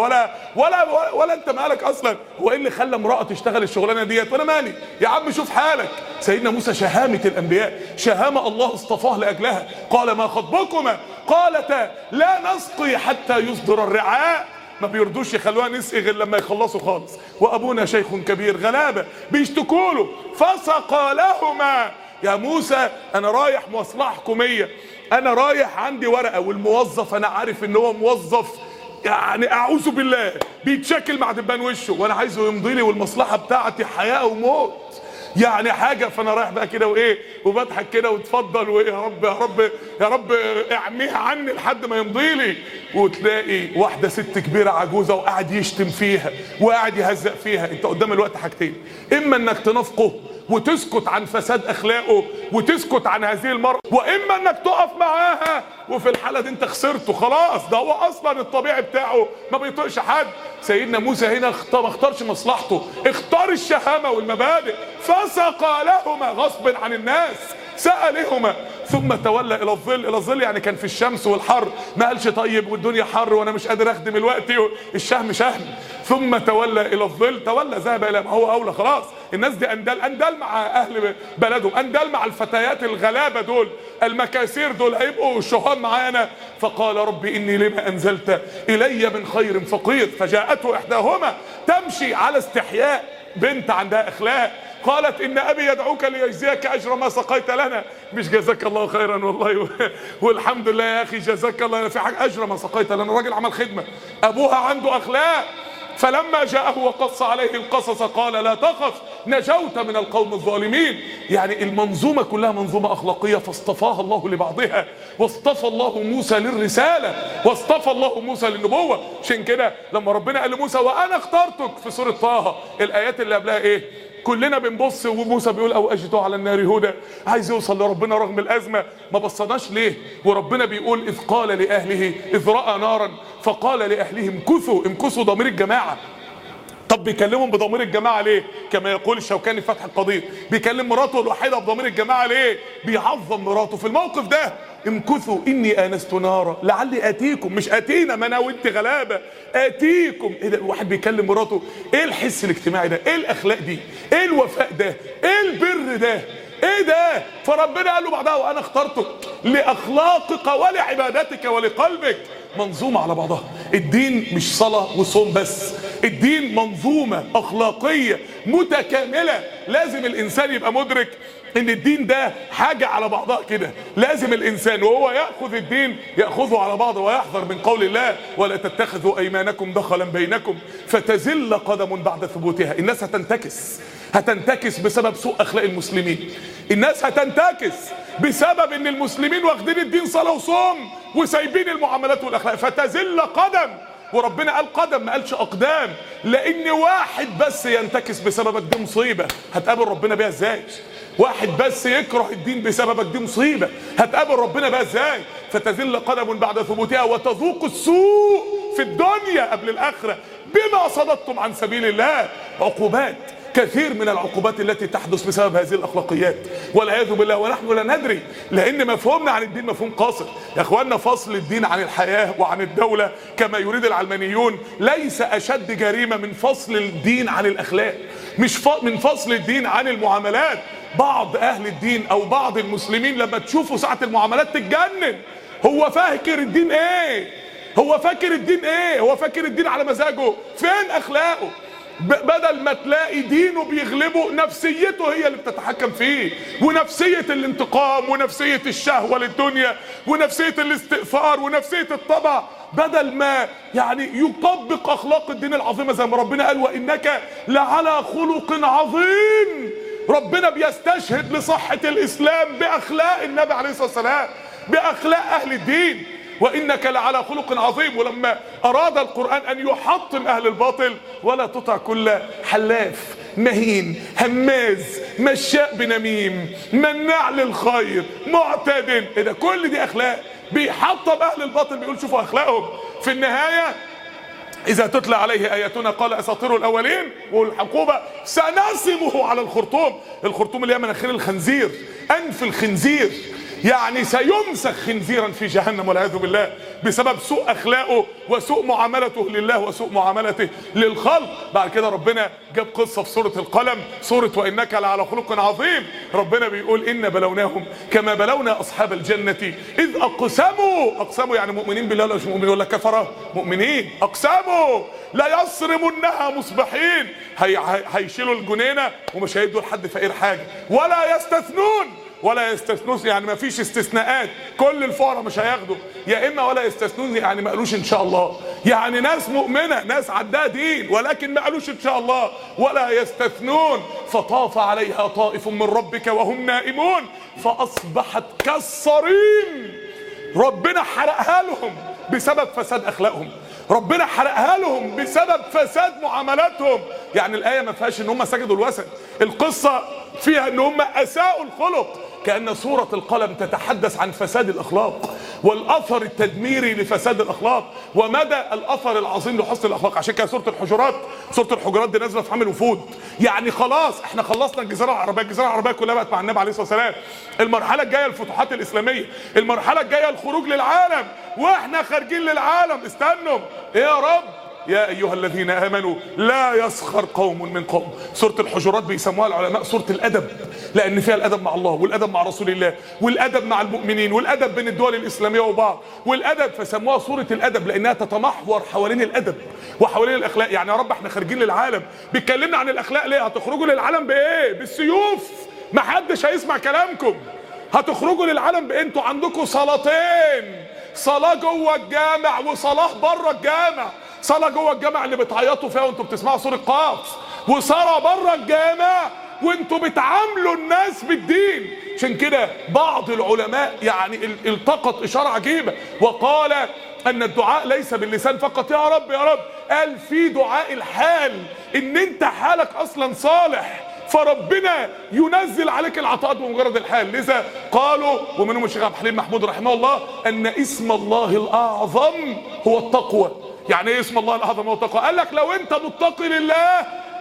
Speaker 1: ولا انت مالك اصلا، هو ايه اللي خلى امراه تشتغل الشغلانه ديت وانا مالي يا عم، شوف حالك. سيدنا موسى شهامه الانبياء، شهامه الله اصطفاه لاجلها. قال ما خطبكما؟ قالتا لا نسقي حتى يصدر الرعاء، ما بيردوش يخلوها نسقي غير لما يخلصوا خالص، وابونا شيخ كبير، غلابه بيشتكوا له. فسقى لهما. يا موسى انا رايح مصلحه حكوميه، انا رايح عندي ورقه، والموظف انا عارف ان هو موظف يعني اعوذ بالله بيتشكل مع دبان وشه، وانا عايزه يمضي لي، والمصلحه بتاعتي حياه وموت يعني حاجه. فانا رايح بقى كده وايه وبضحك كده واتفضل، ويا رب يا رب يا رب اعميها عني لحد ما يمضي لي. وتلاقي واحده ست كبيره عجوزه وقاعد يشتم فيها وقاعد يهزق فيها. انت قدام الوقت حاجتين، اما انك تنافقه وتسكت عن فساد اخلاقه وتسكت عن هذه المرأة، واما انك تقف معاها، وفي الحالة دي انت خسرته خلاص، ده هو اصلا الطبيعي بتاعه ما بيطيقش حد. سيدنا موسى هنا ما اختارش مصلحته، اختار الشهامة والمبادئ. فسقى لهما غصب عن الناس، سقى لهما ثم تولى الى الظل، يعني كان في الشمس والحر، ما قالش طيب والدنيا حر وانا مش قادر اخدم الوقت، الشهم شهم. ثم تولى الى الظل، تولى ذهب الى ما هو اولى. خلاص الناس دي اندال مع اهل بلدهم، اندال مع الفتيات الغلابه دول، المكاسير دول هيبقوا شهام معانا. فقال ربي اني لما انزلت الي من خير فقير. فجاءته احداهما تمشي على استحياء، بنت عندها اخلاق، قالت ان ابي يدعوك ليجزيك اجر ما سقيت لنا. مش جزاك الله خيرا والله والحمد لله يا اخي، جزاك الله في حاجه، اجر ما سقيت لنا. الراجل عمل خدمه، ابوها عنده اخلاق. فلما جاءه وقص عليه القصص قال لا تخف نجوت من القوم الظالمين. يعني المنظومة كلها منظومة أخلاقية، فاصطفاها الله لبعضها، واصطفى الله موسى للرسالة، واصطفى الله موسى للنبوة. عشان كده لما ربنا قال لموسى وأنا اخترتك في سورة طه، الآيات اللي قبلها إيه؟ كلنا بنبص وموسى بيقول او اجدوا على النار هدى، عايز يوصل لربنا رغم الازمه، ما بصناش ليه؟ وربنا بيقول اذ قال لاهله، اذ راى نارا فقال لاهلهم امكثوا ضمير الجماعه. طب بيكلمهم بضمير الجماعه ليه؟ كما يقول الشوكاني في فتح القدير، بيكلم مراته الوحيده بضمير الجماعه ليه؟ بيعظم مراته في الموقف ده. امكثوا اني انست نارا لعلي اتيكم، مش اتينا ما انا وانت غلابه، اتيكم. ايه ده؟ واحد بيكلم مراته، ايه الحس الاجتماعي ده؟ ايه الاخلاق دي؟ ايه الوفاء ده؟ ايه البر ده؟ ايه ده؟ فربنا قال له بعدها وانا اخترتك لاخلاقك ولعبادتك ولقلبك. منظومه على بعضها. الدين مش صلاه وصوم بس، الدين منظومه اخلاقيه متكامله. لازم الانسان يبقى مدرك ان الدين ده حاجه على بعضها كده. لازم الانسان وهو ياخذ الدين ياخذه على بعضه، ويحذر من قول الله ولا تتخذوا ايمانكم دخلا بينكم فتزل قدم بعد ثبوتها. الناس هتنتكس بسبب سوء اخلاق المسلمين. الناس هتنتكس بسبب ان المسلمين واخدين الدين صلاه وصوم وسايبين المعاملات والاخلاق، فتزل قدم. وربنا قال قدم ما قالش اقدام، لان واحد بس ينتكس بسببك دي مصيبه هتقابل ربنا بيها ازاي؟ واحد بس يكره الدين بسببك دي مصيبه هتقابل ربنا بيها ازاي؟ فتزل قدم بعد ثبوتها وتذوق السوء في الدنيا قبل الاخره بما صددتم عن سبيل الله. عقوبات، كثير من العقوبات التي تحدث بسبب هذه الاخلاقيات والعياذ بالله، ونحن لا ندري، لان مفهومنا عن الدين مفهوم قاصر. يا اخواننا، فصل الدين عن الحياه وعن الدوله كما يريد العلمانيون ليس اشد جريمه من فصل الدين عن الاخلاق، مش من فصل الدين عن المعاملات. بعض اهل الدين او بعض المسلمين لما تشوفوا ساعه المعاملات تتجنن. هو فاكر الدين ايه؟ هو فاكر الدين ايه؟ هو فاكر الدين على مزاجه؟ فين اخلاقه؟ بدل ما تلاقي دينه بيغلبه، نفسيته هي اللي بتتحكم فيه، ونفسية الانتقام ونفسية الشهوة للدنيا ونفسية الاستئثار ونفسية الطبع، بدل ما يعني يطبق اخلاق الدين العظيمة زي ما ربنا قال وانك لعلى خلق عظيم. ربنا بيستشهد لصحة الاسلام باخلاق النبي عليه الصلاة والسلام، باخلاق اهل الدين، وإنك لعلى خلق عظيم. ولما أراد القرآن أن يحطم أهل الباطل ولا تطع كل حلاف مهين هماز مشاء بنميم مناع للخير معتد. إذا كل دي أخلاق بيحطم أهل الباطل، بيقول شوفوا أخلاقهم. في النهاية إذا تتلى عليه آياتنا قال أساطير الأولين، والعقوبة سنسمه على الخرطوم. الخرطوم اللي هي مناخير الخنزير، أنف الخنزير، يعني سيمسخ خنزيرا في جهنم والعياذ بالله بسبب سوء اخلاقه وسوء معاملته لله وسوء معاملته للخلق. بعد كده ربنا جاب قصه في سوره القلم، سوره وانك لعلى خلق عظيم. ربنا بيقول ان بلوناهم كما بلونا اصحاب الجنه اذ اقسموا يعني مؤمنين بالله ولا مش مؤمنين ولا كفره؟ مؤمنين. اقسموا لا يصرمنها مصبحين، هيشيلوا الجنينه ومش هيدوا لحد فقير حاجه، ولا يستثنون يعني ما فيش استثناءات، كل الفقراء مش هياخدوا، يا اما ولا يستثنون يعني ما قالوش ان شاء الله، يعني ناس مؤمنه ناس عندها دين ولكن ما قالوش ان شاء الله ولا يستثنون. فطاف عليها طائف من ربك وهم نائمون فاصبحت كالصريم. ربنا حرقها لهم بسبب فساد اخلاقهم، ربنا حرقها لهم بسبب فساد معاملاتهم. يعني الايه ما فيهاش ان هم سجدوا الوثن، القصه فيها ان هم اساءوا الخلق. كأن سورة القلم تتحدث عن فساد الأخلاق والأثر التدميري لفساد الأخلاق ومدى الأثر العظيم لحسن الأخلاق. عشان كده سورة الحجرات دي نازلة في عام الوفود. يعني خلاص احنا خلصنا الجزيرة العربية كلها بقت مع النبي عليه الصلاة والسلام. المرحلة الجاية الفتوحات الإسلامية، المرحلة الجاية الخروج للعالم، واحنا خارجين للعالم. استنوا ايه يا رب؟ يا ايها الذين امنوا لا يسخر قوم من قوم. سوره الحجرات بيسموها العلماء سوره الادب، لان فيها الادب مع الله والادب مع رسول الله والادب مع المؤمنين والادب بين الدول الاسلاميه وبعض والادب، فسموها سوره الادب لانها تتمحور حوالين الادب وحوالين الاخلاق. يعني يا رب احنا خارجين للعالم، بيتكلمنا عن الاخلاق ليه؟ هتخرجوا للعالم بايه؟ بالسيوف، محدش هيسمع كلامكم. هتخرجوا للعالم بايه؟ انتوا عندكم صلاتين، صلاه جوه الجامع وصلاه بره الجامع. صلاة جوه الجامع اللي بتعيطوا فيها وانتوا بتسمعوا سورة قاف، وصلاة بره الجامع وانتوا بتعاملوا الناس بالدين. عشان كده بعض العلماء يعني التقط اشارة عجيبة وقال ان الدعاء ليس باللسان فقط، يا رب يا رب، قال في دعاء الحال، ان انت حالك اصلا صالح فربنا ينزل عليك العطاءات بمجرد الحال. لذا قالوا ومنهم الشيخ عبد الحليم محمود رحمه الله ان اسم الله الاعظم هو التقوى. يعني ايه اسم الله الاعظم هو التقوى؟ قال لك لو انت متقي لله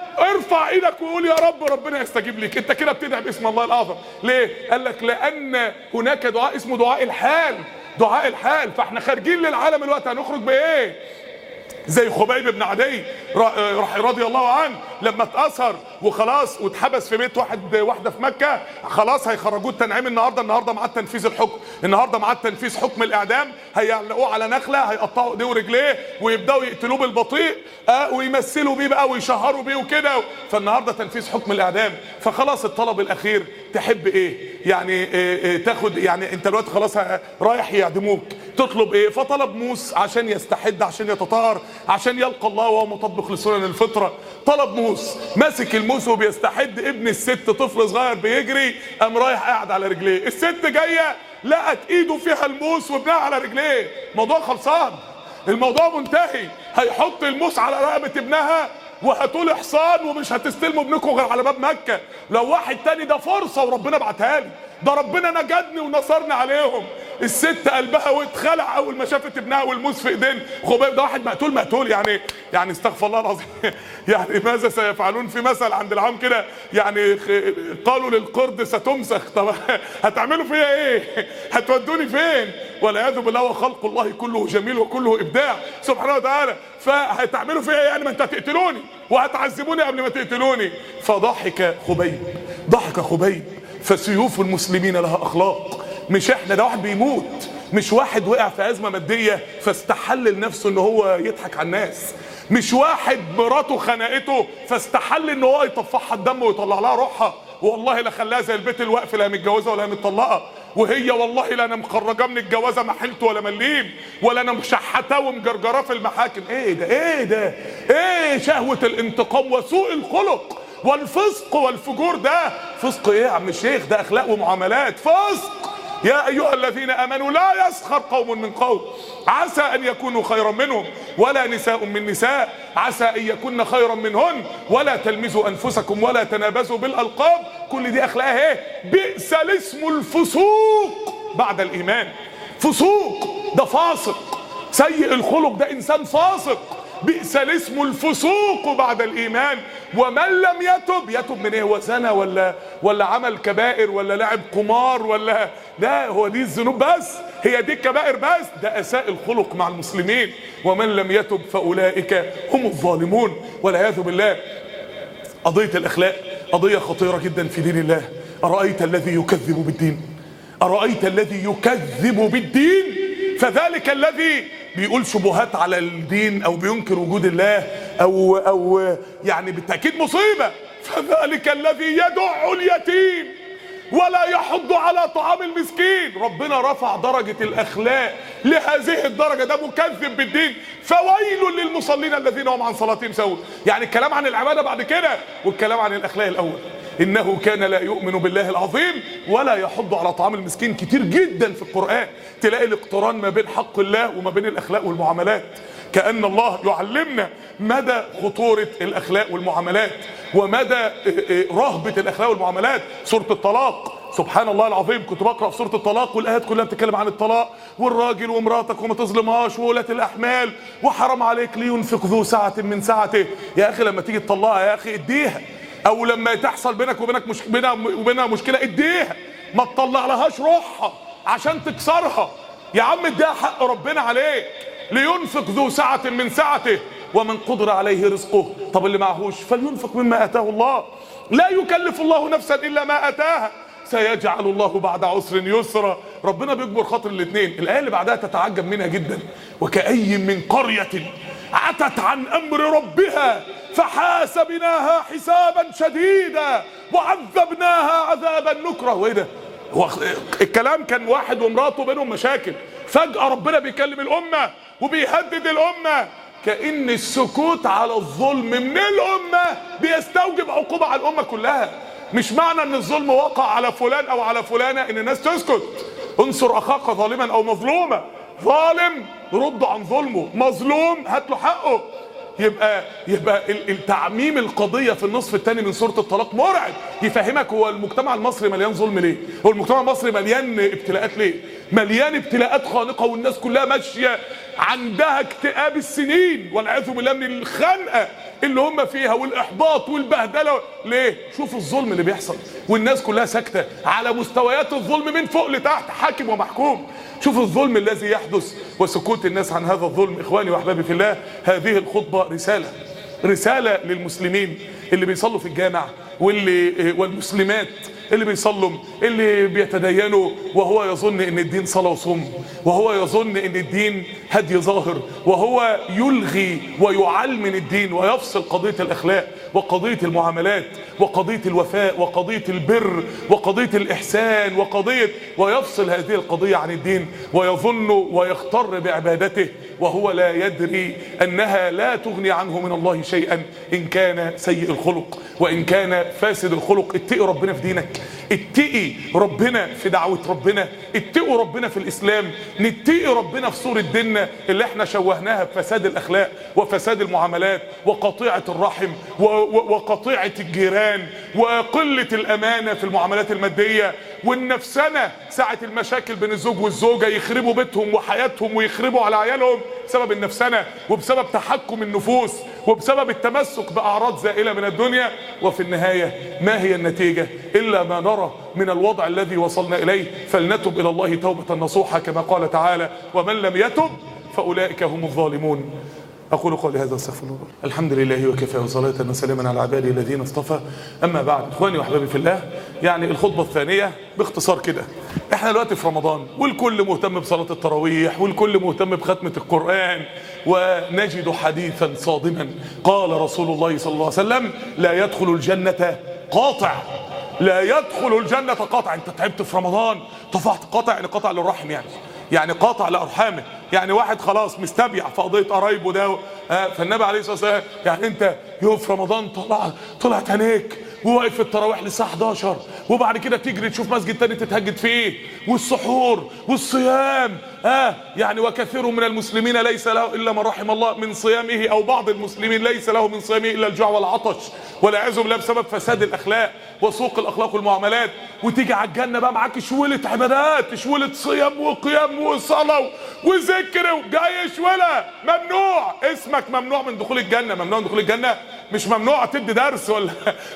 Speaker 2: ارفع ايدك وقول يا رب، ربنا يستجيب لك. انت كده بتدعي باسم الله الاعظم. ليه؟ قال لك لان هناك دعاء اسمه دعاء الحال. دعاء الحال. فاحنا خارجين للعالم الوقت، هنخرج بايه؟ زي خبيب بن عدي رضي الله عنه لما اتأثر وخلاص واتحبس في بيت واحدة في مكة، خلاص هيخرجوه التنعيم النهارده معاه تنفيذ الحكم، النهارده معاه تنفيذ حكم الإعدام، هيعلقوه على نخلة، هيقطعوا ايديه ورجليه ويبدأوا يقتلوه بالبطيء ويمثلوا بيه بقى ويشهروا بيه وكده. فالنهارده تنفيذ حكم الإعدام. فخلاص الطلب الأخير تحب ايه؟ يعني تاخد، يعني انت دلوقتي خلاص رايح يعدموك، تطلب ايه؟ فطلب موس عشان يستحد، عشان يتطهر، عشان يلقى الله وهو مطبق لسنن الفطره. طلب موس، ماسك الموس وبيستحد، ابن الست طفل صغير بيجري، قام رايح قاعد على رجليه، الست جايه لقت ايده فيها الموس وابنها على رجليه، موضوع خلصان، الموضوع منتهي. هيحط الموس على رقبه ابنها وهتقول حصان ومش هتستلموا ابنكم غير على باب مكه. لو واحد تاني ده فرصه وربنا بعتها لي، ده ربنا نجدني ونصرني عليهم. الست قلبها واتخلع اول ما شافت ابنها والموس في ايدين خبيب. ده واحد مقتول يعني استغفر الله العظيم. يعني ماذا سيفعلون؟ في مثل عند العام كده، يعني قالوا للقرد ستمسخ. طب هتعملوا فيا ايه؟ هتودوني فين؟ والعياذ بالله. وخلق الله كله جميل وكله ابداع سبحانه وتعالى. فهتعملوا فيا ايه يعني؟ ما انت هتقتلوني وهتعذبوني قبل ما تقتلوني. فضحك خبيب. فسيوف المسلمين لها اخلاق. مش احنا، ده واحد بيموت، مش واحد وقع في ازمه ماديه فاستحل لنفسه ان هو يضحك على الناس، مش واحد مراته خنقته فاستحل ان هو يطفحها الدم ويطلع لها روحها. والله لا خلاها زي البيت الوقف، لا متجوزه ولا متطلقه. وهي والله لا انا مخرجاه من الجوازه ما حلته ولا مليم، ولا انا مشحتاه ومجرجراه في المحاكم. ايه ده؟ ايه شهوه الانتقام وسوء الخلق والفسق والفجور؟ ده فسق ايه يا عم الشيخ؟ ده اخلاق ومعاملات. فسق. يا ايها الذين امنوا لا يسخر قوم من قوم عسى ان يكونوا خيرا منهم ولا نساء من نساء عسى ان يكون خيرا منهن ولا تلمزوا انفسكم ولا تنابزوا بالالقاب. كل دي اخلاق ايه؟ بئس الاسم الفسوق بعد الايمان. فسوق ده فاسق، سيء الخلق ده انسان فاسق. بئس الاسم الفسوق بعد الايمان. ومن لم يتب من ايه؟ هو زنا ولا عمل كبائر ولا لعب قمار ولا لا؟ هو دي الذنوب بس؟ هي دي الكبائر بس؟ ده اساء الخلق مع المسلمين. ومن لم يتب فاولئك هم الظالمون والعياذ بالله. قضيه الاخلاق قضيه خطيره جدا في دين الله. ارايت الذي يكذب بالدين؟ ارايت الذي يكذب بالدين؟ فذلك الذي بيقول شبهات على الدين او بينكر وجود الله او يعني بالتاكيد مصيبه. فذلك الذي يدع اليتيم ولا يحض على طعام المسكين. ربنا رفع درجه الاخلاق لهذه الدرجه، ده مكذب بالدين. فويل للمصلين الذين هم عن صلاتهم ساهون. يعني الكلام عن العباده بعد كده والكلام عن الاخلاق الاول. انه كان لا يؤمن بالله العظيم ولا يحض على طعام المسكين. كتير جدا في القرآن تلاقي الاقتران ما بين حق الله وما بين الاخلاق والمعاملات. كأن الله يعلمنا مدى خطورة الاخلاق والمعاملات ومدى رهبة الاخلاق والمعاملات. سورة الطلاق سبحان الله العظيم، كنت بقرأ في سورة الطلاق والايات كلها بتتكلم عن الطلاق والراجل ومراتك وما تظلمهاش وولاة الاحمال وحرام عليك لينفق ذو سعة من سعته. يا اخي لما تيجي تطلقها يا اخي اديها، او لما تحصل بينك وبينها مشكله اديها، ما تطلع لهاش روحها عشان تكسرها. يا عم اديها حق ربنا عليك. لينفق ذو سعة من سعته ومن قدر عليه رزقه. طب اللي معهوش فلينفق مما اتاه الله. لا يكلف الله نفسا الا ما اتاها سيجعل الله بعد عسر يسرا. ربنا بيجبر خاطر الاثنين. الايه اللي بعدها تتعجب منها جدا. وكأي من قرية عتت عن امر ربها فحاسبناها حسابا شديدا وعذبناها عذابا نكرا. وايه ده؟ الكلام كان واحد ومراته بينهم مشاكل، فجأة ربنا بيكلم الامة وبيهدد الامة. كأن السكوت على الظلم من الامة بيستوجب عقوبة على الامة كلها. مش معنى ان الظلم وقع على فلان او على فلانة ان الناس تسكت. انصر اخاك ظالما او مظلوما. ظالم رد عن ظلمه، مظلوم هات له حقه. يبقى التعميم القضيه في النصف الثاني من سوره الطلاق مرعب. يفهمك هو المجتمع المصري مليان ظلم ليه؟ هو المجتمع المصري مليان ابتلاءات ليه؟ مليان ابتلاءات خانقه والناس كلها ماشيه عندها اكتئاب السنين والعياذ بالله من الخنقه اللي هم فيها والاحباط والبهدله. ليه؟ شوف الظلم اللي بيحصل والناس كلها ساكته على مستويات الظلم من فوق لتحت، حاكم ومحكوم. شوف الظلم الذي يحدث وسكوت الناس عن هذا الظلم. اخواني واحبابي في الله، هذه الخطبه رساله للمسلمين اللي بيصلوا في الجامع والمسلمات اللي بيصلوا، اللي بيتدينوا وهو يظن ان الدين صلاة وصوم، وهو يظن ان الدين هدي ظاهر، وهو يلغي ويعلمن الدين ويفصل قضية الاخلاق وقضية المعاملات وقضية الوفاء وقضية البر وقضية الاحسان ويفصل هذه القضية عن الدين، ويظن ويغتر بعبادته وهو لا يدري انها لا تغني عنه من الله شيئا ان كان سيء الخلق وان كان فاسد الخلق. اتقي ربنا في دينك، اتقي ربنا في دعوة ربنا، اتقوا ربنا في الاسلام، نتقي ربنا في صورة ديننا اللي احنا شوهناها بفساد الاخلاق وفساد المعاملات وقطيعة الرحم وقطيعة الجيران وقلة الامانة في المعاملات المادية والنفسنة ساعة المشاكل بين الزوج والزوجة، يخربوا بيتهم وحياتهم ويخربوا على عيالهم بسبب النفسنة وبسبب تحكم النفوس وبسبب التمسك بأعراض زائلة من الدنيا. وفي النهاية ما هي النتيجة إلا ما نرى من الوضع الذي وصلنا إليه؟ فلنتب إلى الله توبة نصوحة كما قال تعالى: ومن لم يتب فأولئك هم الظالمون. أقول قولي هذا واستغفر الله. الحمد لله وكفى وصلاة وسلاما على عباده الذين اصطفى، أما بعد. إخواني وأحبابي في الله، يعني الخطبة الثانية باختصار كده، احنا دلوقتي في رمضان والكل مهتم بصلاة التراويح والكل مهتم بختمة القرآن، ونجد حديثا صادما قال رسول الله صلى الله عليه وسلم: لا يدخل الجنة قاطع. لا يدخل الجنة قاطع. انت تعبت في رمضان، طفحت قاطع، يعني قاطع للرحم، يعني قاطع لأرحامه، يعني واحد خلاص مستبيع في قضية قرايبه ده. فالنبي عليه الصلاة والسلام يعني انت يوم في رمضان طلعت عينيك وواقف في التراويح للساعة 11 وبعد كده تجري تشوف مسجد تاني تتهجد فيه، والسحور والصيام، يعني وكثير من المسلمين ليس له الا من رحم الله من صيامه، او بعض المسلمين ليس له من صيامه الا الجوع والعطش والعياذ بالله بسبب فساد الاخلاق وسوق الاخلاق والمعاملات. وتيجي على الجنة بقى معاك شويلة عبادات، شويلة صيام وقيام وصلاة وذكر وجاي شويلة. ممنوع، اسمك ممنوع من دخول الجنة. ممنوع من دخول الجنة، مش ممنوع تدي درس ولا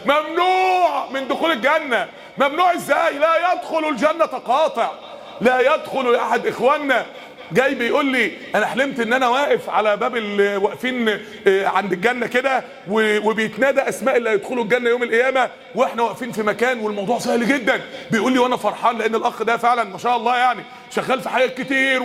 Speaker 2: ممنوع من دخول الجنة. ممنوع ازاي؟ لا يدخل الجنة قاطع. لا يدخل احد. اخواننا جاي بيقول لي انا حلمت ان انا واقف على باب واقفين عند الجنة كده وبيتنادى اسماء اللي هيدخلوا الجنة يوم القيامة، واحنا واقفين في مكان والموضوع سهل جدا. بيقول لي وانا فرحان لان الاخ ده فعلا ما شاء الله يعني شغال في حاجات كتير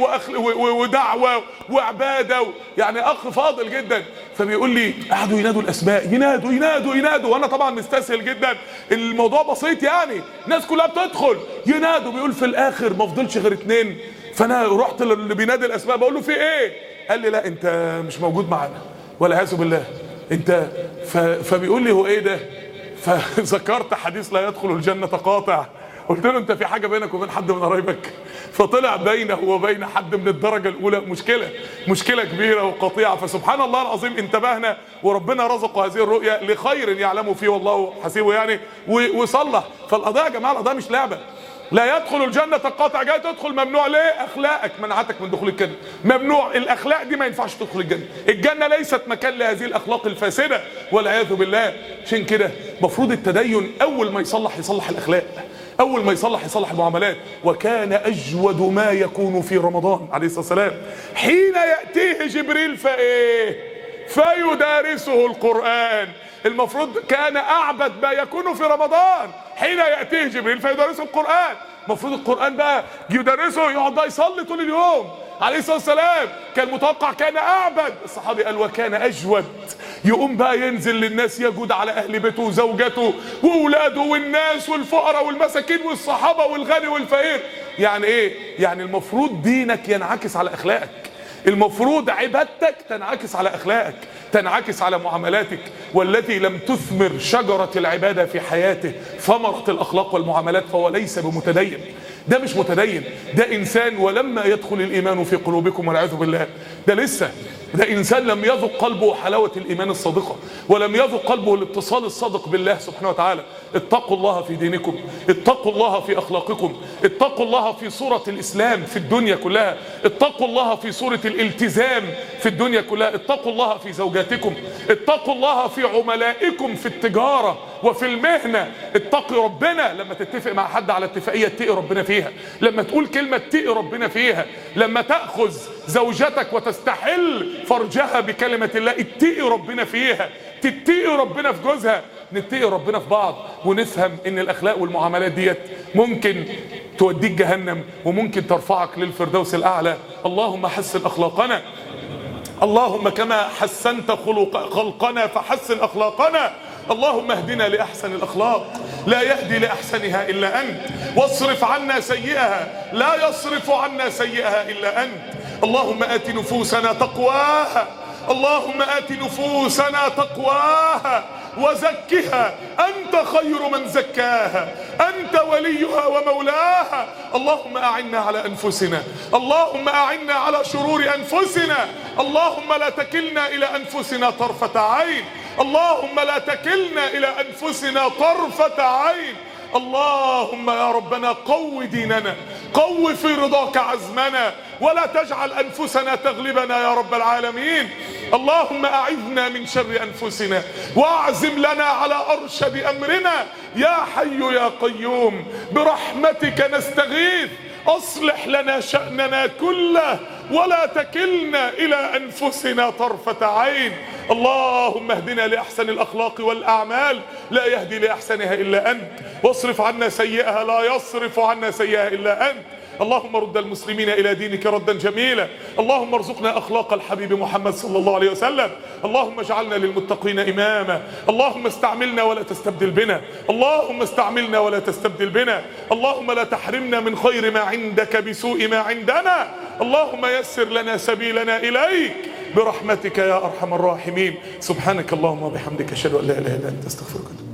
Speaker 2: ودعوة وعبادة يعني اخ فاضل جدا. فبيقول لي قعدوا ينادوا الاسماء، ينادوا وانا طبعا مستسهل جدا، الموضوع بسيط يعني، الناس كلها بتدخل ينادوا. بيقول في الاخر ما فضلش غير 2، فانا رحت اللي بينادي الاسماء بقول له في ايه؟ قال لي لا انت مش موجود معانا والعياذ بالله انت. فبيقول لي هو ايه ده؟ فذكرت حديث لا يدخل الجنة قاطع. قلت له انت في حاجه بينك وبين حد من قرايبك؟ فطلع بينه وبين حد من الدرجه الاولى مشكله كبيره وقطيعه. فسبحان الله العظيم انتبهنا وربنا رزقه هذه الرؤيه لخير يعلمه فيه والله حسيبه يعني، وصلح. فالقضايا يا جماعه القضايا مش لعبه. لا يدخل الجنة قاطع. جاي تدخل ممنوع. ليه؟ اخلاقك منعتك من دخول الجنة. ممنوع. الاخلاق دي ما ينفعش تدخل الجنة. الجنة ليست مكان لهذه الاخلاق الفاسدة والعياذ بالله. عشان كده مفروض التدين اول ما يصلح الاخلاق، اول ما يصلح المعاملات. وكان اجود ما يكون في رمضان عليه الصلاة والسلام حين يأتيه جبريل فيدارسه القرآن. المفروض كان اعبد ما يكون في رمضان حين يأتيه جبريل فيدرسه القرآن. المفروض القرآن بقى يدرسه، يقعد بقى يصلي طول اليوم عليه الصلاة والسلام. كان متوقع كان اعبد. الصحابي قال وكان اجود. يقوم بقى ينزل للناس، يجود على اهل بيته وزوجته واولاده والناس والفقراء والمساكين والصحابة والغني والفقير. يعني ايه؟ يعني المفروض دينك ينعكس على اخلاقك، المفروض عبادتك تنعكس على اخلاقك، تنعكس على معاملاتك. والذي لم تثمر شجرة العبادة في حياته ثمرة الاخلاق والمعاملات فهو ليس بمتدين. ده مش متدين، ده انسان ولما يدخل الايمان في قلوبكم والعياذ بالله. ده لسه ده إنسان لم يذق قلبه حلاوة الإيمان الصادقة، ولم يذق قلبه الاتصال الصادق بالله سبحانه وتعالى. اتقوا الله في دينكم، اتقوا الله في أخلاقكم، اتقوا الله في صورة الإسلام في الدنيا كلها، اتقوا الله في صورة الالتزام في الدنيا كلها، اتقوا الله في زوجاتكم، اتقوا الله في عملائكم في التجارة وفي المهنة. اتقي ربنا لما تتفق مع حد على اتفاقية اتقي ربنا فيها، لما تقول كلمة اتقي ربنا فيها، لما تأخذ زوجتك وتستحل فرجها بكلمة الله اتقي ربنا فيها، تتقي ربنا في جوزها، نتقي ربنا في بعض، ونفهم ان الاخلاق والمعاملات ديت ممكن توديك جهنم وممكن ترفعك للفردوس الاعلى. اللهم حسن اخلاقنا، اللهم كما حسنت خلقنا فحسن اخلاقنا. اللهم اهدنا لاحسن الاخلاق، لا يهدي لاحسنها الا انت، واصرف عنا سيئها، لا يصرف عنا سيئها الا انت. اللهم آت نفوسنا تقواها، اللهم آت نفوسنا تقواها وزكها، أنت خير من زكاها، أنت وليها ومولاها. اللهم أعنا على أنفسنا، اللهم أعنا على شرور أنفسنا، اللهم لا تكلنا إلى أنفسنا طرفة عين، اللهم لا تكلنا إلى أنفسنا طرفة عين. اللهم يا ربنا قو ديننا، قو في رضاك عزمنا، ولا تجعل أنفسنا تغلبنا يا رب العالمين. اللهم أعذنا من شر أنفسنا، واعزم لنا على أرشد أمرنا، يا حي يا قيوم برحمتك نستغيث، أصلح لنا شأننا كله ولا تكلنا إلى أنفسنا طرفة عين. اللهم اهدنا لأحسن الأخلاق والأعمال، لا يهدي لأحسنها إلا أنت، واصرف عنا سيئها، لا يصرف عنا سيئها إلا أنت. اللهم رد المسلمين إلى دينك ردا جميلا، اللهم ارزقنا أخلاق الحبيب محمد صلى الله عليه وسلم، اللهم اجعلنا للمتقين إماما، اللهم استعملنا ولا تستبدل بنا، اللهم استعملنا ولا تستبدل بنا، اللهم لا تحرمنا من خير ما عندك بسوء ما عندنا، اللهم يسر لنا سبيلنا إليك برحمتك يا أرحم الراحمين. سبحانك اللهم وبحمدك، أشهد أن لا إله إلا أنت، أستغفرك.